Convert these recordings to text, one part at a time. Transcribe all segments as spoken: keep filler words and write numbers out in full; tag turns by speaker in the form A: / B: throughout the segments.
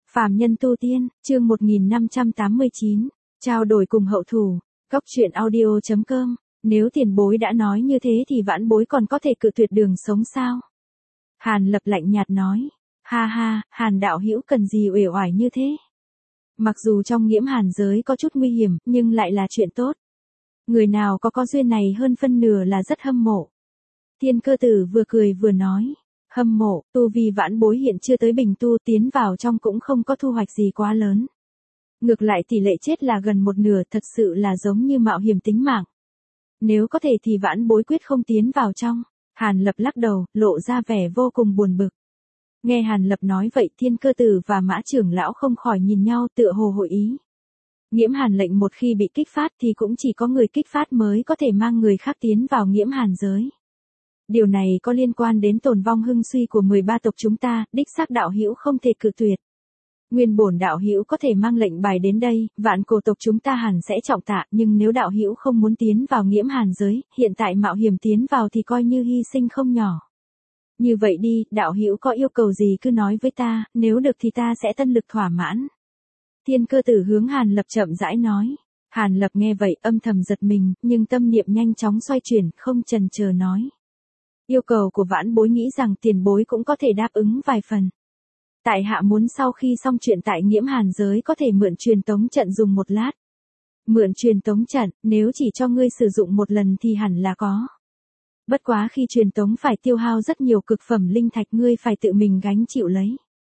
A: Phàm nhân tu tiên, chương một nghìn năm trăm tám mươi chín, trao đổi cùng hậu thủ, góc truyện audio chấm com, nếu tiền bối đã nói như thế thì vãn bối còn có thể cự tuyệt đường sống sao? Hàn Lập lạnh nhạt nói, ha ha, Hàn đạo hữu cần gì uể oải như thế? Mặc dù trong nghiễm hàn giới có chút nguy hiểm, nhưng lại là chuyện tốt. Người nào có có duyên này hơn phân nửa là rất hâm mộ. Thiên Cơ Tử vừa cười vừa nói, hâm mộ, tu vi vãn bối hiện chưa tới bình tu, tiến vào trong cũng không có thu hoạch gì quá lớn. Ngược lại tỷ lệ chết là gần một nửa, thật sự là giống như mạo hiểm tính mạng. Nếu có thể thì vãn bối quyết không tiến vào trong. Hàn Lập lắc đầu, lộ ra vẻ vô cùng buồn bực. Nghe Hàn Lập nói vậy, Thiên Cơ Tử và Mã trưởng lão không khỏi nhìn nhau, tựa hồ hội ý. Nghiễm hàn lệnh một khi bị kích phát thì cũng chỉ có người kích phát mới có thể mang người khác tiến vào nghiễm hàn giới. Điều này có liên quan đến tồn vong hưng suy của mười ba tộc chúng ta, đích xác đạo hữu không thể cự tuyệt. Nguyên bổn đạo hữu có thể mang lệnh bài đến đây, vạn cổ tộc chúng ta hẳn sẽ trọng tạ, nhưng nếu đạo hữu không muốn tiến vào nghiễm hàn giới, hiện tại mạo hiểm tiến vào thì coi như hy sinh không nhỏ. Như vậy đi, đạo hữu có yêu cầu gì cứ nói với ta, nếu được thì ta sẽ tân lực thỏa mãn. Thiên Cơ Tử hướng Hàn Lập chậm rãi nói. Hàn Lập nghe vậy âm thầm giật mình, nhưng tâm niệm nhanh chóng xoay chuyển, không chần chờ nói. Yêu cầu của vãn bối nghĩ rằng tiền bối cũng có thể đáp ứng vài phần. Tại hạ muốn sau khi xong chuyện tại nghiễm hàn giới có thể mượn truyền tống trận dùng một lát. Mượn truyền tống trận, nếu chỉ cho ngươi sử dụng một lần thì hẳn là có. Bất quá khi truyền tống phải tiêu hao rất nhiều cực phẩm linh thạch, ngươi phải tự mình gánh chịu lấy.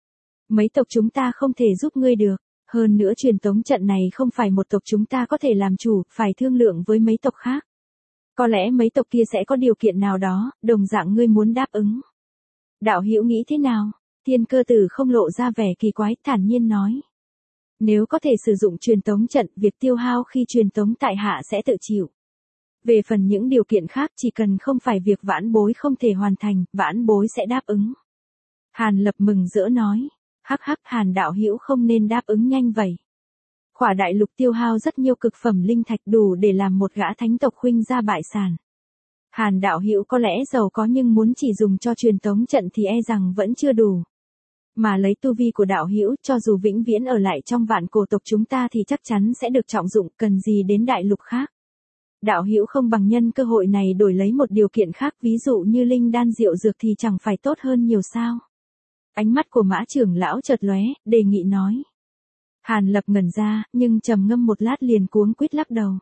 A: Mấy tộc chúng ta không thể giúp ngươi được. Hơn nữa truyền tống trận này không phải một tộc chúng ta có thể làm chủ, phải thương lượng với mấy tộc khác. Có lẽ mấy tộc kia sẽ có điều kiện nào đó, đồng dạng ngươi muốn đáp ứng. Đạo hữu nghĩ thế nào? Thiên Cơ Tử không lộ ra vẻ kỳ quái, thản nhiên nói. Nếu có thể sử dụng truyền tống trận, việc tiêu hao khi truyền tống tại hạ sẽ tự chịu. Về phần những điều kiện khác, chỉ cần không phải việc vãn bối không thể hoàn thành, vãn bối sẽ đáp ứng. Hàn Lập mừng rỡ nói. Hắc hắc, Hàn đạo hữu không nên đáp ứng nhanh vậy. Khỏa đại lục tiêu hao rất nhiều cực phẩm linh thạch, đủ để làm một gã thánh tộc khuynh ra bại sản. Hàn đạo hữu có lẽ giàu có nhưng muốn chỉ dùng cho truyền tống trận thì e rằng vẫn chưa đủ. Mà lấy tu vi của đạo hữu, cho dù vĩnh viễn ở lại trong vạn cổ tộc chúng ta thì chắc chắn sẽ được trọng dụng, cần gì đến đại lục khác. Đạo hữu không bằng nhân cơ hội này đổi lấy một điều kiện khác, ví dụ như linh đan diệu dược thì chẳng phải tốt hơn nhiều sao. Ánh mắt của Mã trưởng lão chợt lóe, đề nghị nói. Hàn Lập ngẩn ra, nhưng trầm ngâm một lát liền cuống quýt lắc đầu.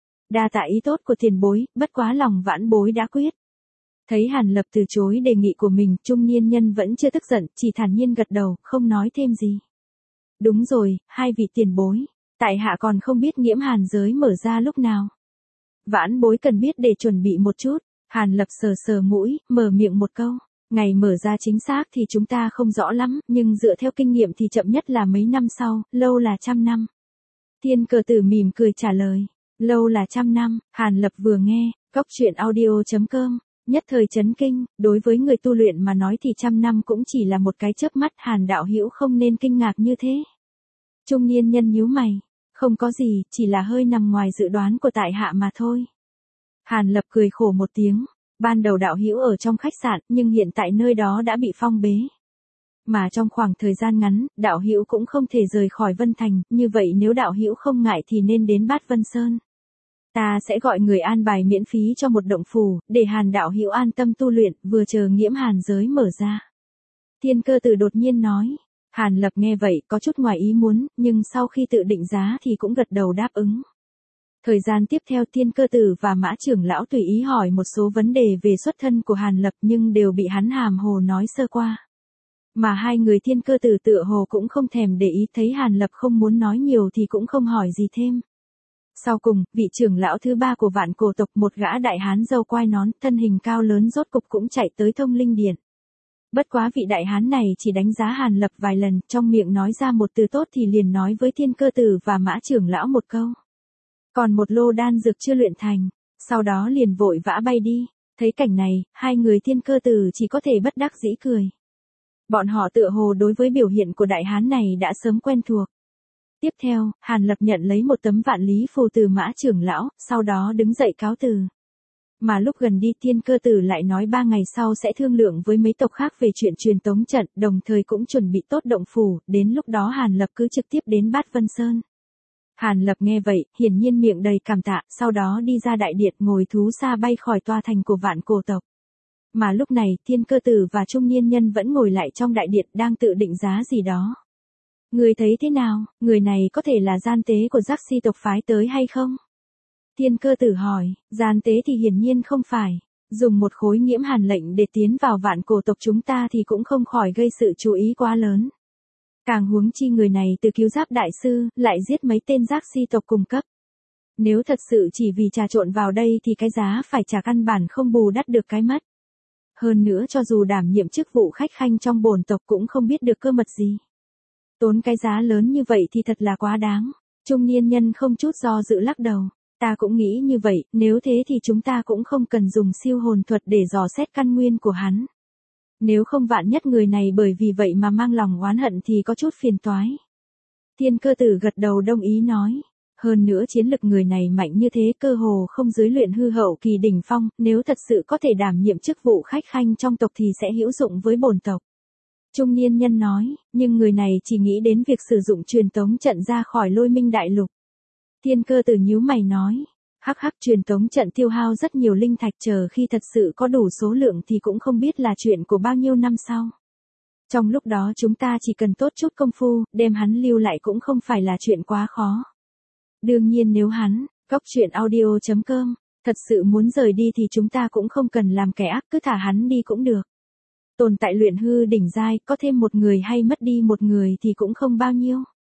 A: Đa tạ ý tốt của tiền bối, bất quá lòng vãn bối đã quyết. Thấy Hàn Lập từ chối đề nghị của mình, trung niên nhân vẫn chưa tức giận, chỉ thản nhiên gật đầu, không nói thêm gì. Đúng rồi, hai vị tiền bối, tại hạ còn không biết nghiễm hàn giới mở ra lúc nào. Vãn bối cần biết để chuẩn bị một chút. Hàn Lập sờ sờ mũi, mở miệng một câu. Ngày mở ra chính xác thì chúng ta không rõ lắm, nhưng dựa theo kinh nghiệm thì chậm nhất là mấy năm sau, lâu là trăm năm. Thiên Cơ Tử mỉm cười trả lời, lâu là trăm năm. Hàn Lập vừa nghe, góc truyện audio chấm com, nhất thời chấn kinh, đối với người tu luyện mà nói thì trăm năm cũng chỉ là một cái chớp mắt, Hàn đạo hữu không nên kinh ngạc như thế. Trung niên nhân nhíu mày, không có gì, chỉ là hơi nằm ngoài dự đoán của tại hạ mà thôi. Hàn Lập cười khổ một tiếng. Ban đầu đạo hữu ở trong khách sạn, nhưng hiện tại nơi đó đã bị phong bế. Mà trong khoảng thời gian ngắn, đạo hữu cũng không thể rời khỏi Vân Thành, như vậy nếu đạo hữu không ngại thì nên đến Bát Vân Sơn. Ta sẽ gọi người an bài miễn phí cho một động phủ, để Hàn đạo hữu an tâm tu luyện, vừa chờ nghiễm hàn giới mở ra. Thiên Cơ Tử đột nhiên nói. Hàn Lập nghe vậy, có chút ngoài ý muốn, nhưng sau khi tự định giá thì cũng gật đầu đáp ứng. Thời gian tiếp theo Thiên Cơ Tử và Mã trưởng lão tùy ý hỏi một số vấn đề về xuất thân của Hàn Lập nhưng đều bị hắn hàm hồ nói sơ qua. Mà hai người Thiên Cơ Tử tựa hồ cũng không thèm để ý, thấy Hàn Lập không muốn nói nhiều thì cũng không hỏi gì thêm. Sau cùng, vị trưởng lão thứ ba của vạn cổ tộc, một gã đại hán râu quai nón, thân hình cao lớn rốt cục cũng chạy tới Thông Linh Điện. Bất quá vị đại hán này chỉ đánh giá Hàn Lập vài lần, trong miệng nói ra một từ tốt thì liền nói với Thiên Cơ Tử và Mã trưởng lão một câu. Còn một lô đan dược chưa luyện thành, sau đó liền vội vã bay đi. Thấy cảnh này, hai người Thiên Cơ Tử chỉ có thể bất đắc dĩ cười. Bọn họ tựa hồ đối với biểu hiện của đại hán này đã sớm quen thuộc. Tiếp theo, Hàn Lập nhận lấy một tấm vạn lý phù từ Mã trưởng lão, sau đó đứng dậy cáo từ. Mà lúc gần đi Thiên Cơ Tử lại nói ba ngày sau sẽ thương lượng với mấy tộc khác về chuyện truyền tống trận, đồng thời cũng chuẩn bị tốt động phủ, đến lúc đó Hàn Lập cứ trực tiếp đến Bát Vân Sơn. Hàn Lập nghe vậy, hiển nhiên miệng đầy cảm tạ, sau đó đi ra đại điện ngồi thú xa bay khỏi tòa thành của vạn cổ tộc. Mà lúc này Thiên Cơ Tử và trung niên nhân vẫn ngồi lại trong đại điện đang tự định giá gì đó. Người thấy thế nào, người này có thể là gian tế của Giác Si tộc phái tới hay không? Thiên Cơ Tử hỏi, gian tế thì hiển nhiên không phải. Dùng một khối nhiễm hàn lệnh để tiến vào vạn cổ tộc chúng ta thì cũng không khỏi gây sự chú ý quá lớn. Càng huống chi người này từ cứu giáp đại sư, lại giết mấy tên Giác Si tộc cùng cấp. Nếu thật sự chỉ vì trà trộn vào đây thì cái giá phải trả căn bản không bù đắp được cái mất. Hơn nữa cho dù đảm nhiệm chức vụ khách khanh trong bổn tộc cũng không biết được cơ mật gì. Tốn cái giá lớn như vậy thì thật là quá đáng. Trung niên nhân không chút do dự lắc đầu. Ta cũng nghĩ như vậy, nếu thế thì chúng ta cũng không cần dùng siêu hồn thuật để dò xét căn nguyên của hắn. Nếu không vạn nhất người này bởi vì vậy mà mang lòng oán hận thì có chút phiền toái. Thiên Cơ Tử gật đầu đồng ý nói. Hơn nữa chiến lực người này mạnh như thế cơ hồ không dưới luyện hư hậu kỳ đỉnh phong, nếu thật sự có thể đảm nhiệm chức vụ khách khanh trong tộc thì sẽ hữu dụng với bổn tộc. Trung niên nhân nói, nhưng người này chỉ nghĩ đến việc sử dụng truyền tống trận ra khỏi Lôi Minh Đại Lục. Thiên Cơ Tử nhíu mày nói, hắc hắc truyền tống trận tiêu hao rất nhiều linh thạch, chờ khi thật sự có đủ số lượng thì cũng không biết là chuyện của bao nhiêu năm sau. Trong lúc đó chúng ta chỉ cần tốt chút công phu, đem hắn lưu lại cũng không phải là chuyện quá khó. Đương nhiên nếu hắn, góc truyện audio chấm com, thật sự muốn rời đi thì chúng ta cũng không cần làm kẻ ác, cứ thả hắn đi cũng được. Tồn tại luyện hư đỉnh giai, có thêm một người hay mất đi một người thì cũng không bao nhiêu.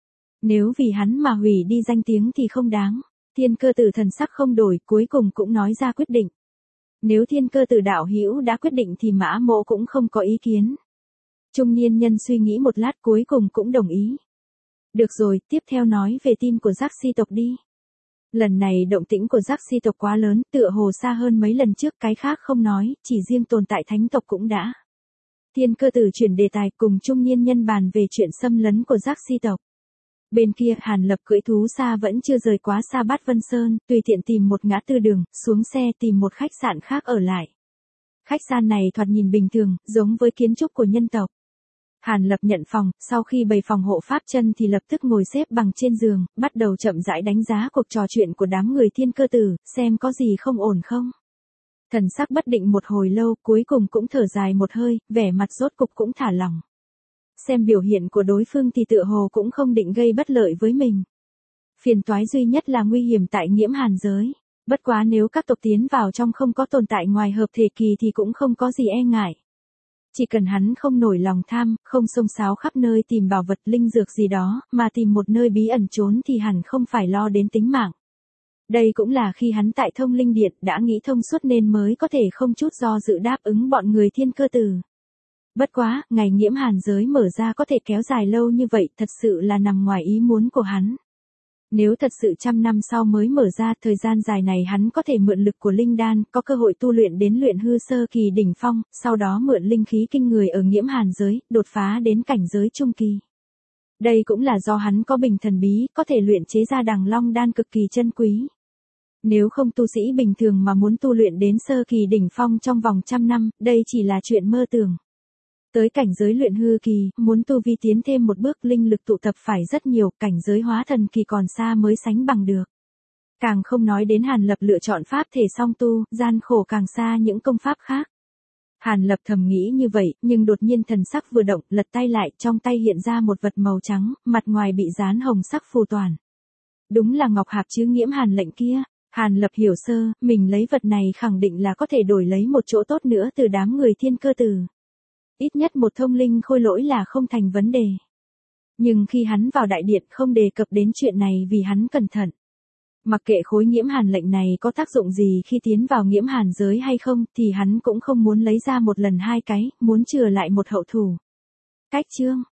A: Nếu vì hắn mà hủy đi danh tiếng thì không đáng. Thiên Cơ Tử thần sắc không đổi, cuối cùng cũng nói ra quyết định. Nếu Thiên Cơ Tử đạo hữu đã quyết định thì Mã Mỗ cũng không có ý kiến. Trung niên nhân suy nghĩ một lát cuối cùng cũng đồng ý. Được rồi, tiếp theo nói về tin của Giác Si tộc đi. Lần này động tĩnh của Giác Si tộc quá lớn, tựa hồ xa hơn mấy lần trước, cái khác không nói, chỉ riêng tồn tại thánh tộc cũng đã. Thiên Cơ Tử chuyển đề tài cùng trung niên nhân bàn về chuyện xâm lấn của Giác Si tộc. Bên kia Hàn Lập cưỡi thú xa vẫn chưa rời quá xa Bát Vân Sơn, tùy tiện tìm một ngã tư đường, xuống xe tìm một khách sạn khác ở lại. Khách sạn này thoạt nhìn bình thường, giống với kiến trúc của nhân tộc. Hàn Lập nhận phòng, sau khi bày phòng hộ pháp chân thì lập tức ngồi xếp bằng trên giường, bắt đầu chậm rãi đánh giá cuộc trò chuyện của đám người Thiên Cơ Tử, xem có gì không ổn không. Thần sắc bất định một hồi lâu, cuối cùng cũng thở dài một hơi, vẻ mặt rốt cục cũng thả lỏng. Xem biểu hiện của đối phương thì tựa hồ cũng không định gây bất lợi với mình. Phiền toái duy nhất là nguy hiểm tại nhiễm hàn giới. Bất quá nếu các tộc tiến vào trong không có tồn tại ngoài hợp thể kỳ thì cũng không có gì e ngại. Chỉ cần hắn không nổi lòng tham, không xông xáo khắp nơi tìm bảo vật linh dược gì đó, mà tìm một nơi bí ẩn trốn thì hẳn không phải lo đến tính mạng. Đây cũng là khi hắn tại Thông Linh Điện đã nghĩ thông suốt nên mới có thể không chút do dự đáp ứng bọn người Thiên Cơ Tử. Bất quá, ngày nhiễm hàn giới mở ra có thể kéo dài lâu như vậy thật sự là nằm ngoài ý muốn của hắn. Nếu thật sự trăm năm sau mới mở ra, thời gian dài này hắn có thể mượn lực của linh đan, có cơ hội tu luyện đến luyện hư sơ kỳ đỉnh phong, sau đó mượn linh khí kinh người ở nhiễm hàn giới, đột phá đến cảnh giới trung kỳ. Đây cũng là do hắn có bình thần bí, có thể luyện chế ra đằng long đan cực kỳ chân quý. Nếu không tu sĩ bình thường mà muốn tu luyện đến sơ kỳ đỉnh phong trong vòng trăm năm, đây chỉ là chuyện mơ tưởng. Tới cảnh giới luyện hư kỳ, muốn tu vi tiến thêm một bước linh lực tụ tập phải rất nhiều, cảnh giới hóa thần kỳ còn xa mới sánh bằng được. Càng không nói đến Hàn Lập lựa chọn pháp thể song tu, gian khổ càng xa những công pháp khác. Hàn Lập thầm nghĩ như vậy, nhưng đột nhiên thần sắc vừa động, lật tay lại, trong tay hiện ra một vật màu trắng, mặt ngoài bị dán hồng sắc phù toàn. Đúng là ngọc hạp chứa nhiễm hàn lệnh kia. Hàn Lập hiểu sơ, mình lấy vật này khẳng định là có thể đổi lấy một chỗ tốt nữa từ đám người Thiên Cơ Tử. Ít nhất một thông linh khôi lỗi là không thành vấn đề. Nhưng khi hắn vào đại điện không đề cập đến chuyện này vì hắn cẩn thận. Mặc kệ khối nhiễm hàn lệnh này có tác dụng gì khi tiến vào nhiễm hàn giới hay không thì hắn cũng không muốn lấy ra một lần hai cái, muốn chừa lại một hậu thủ. Cách chương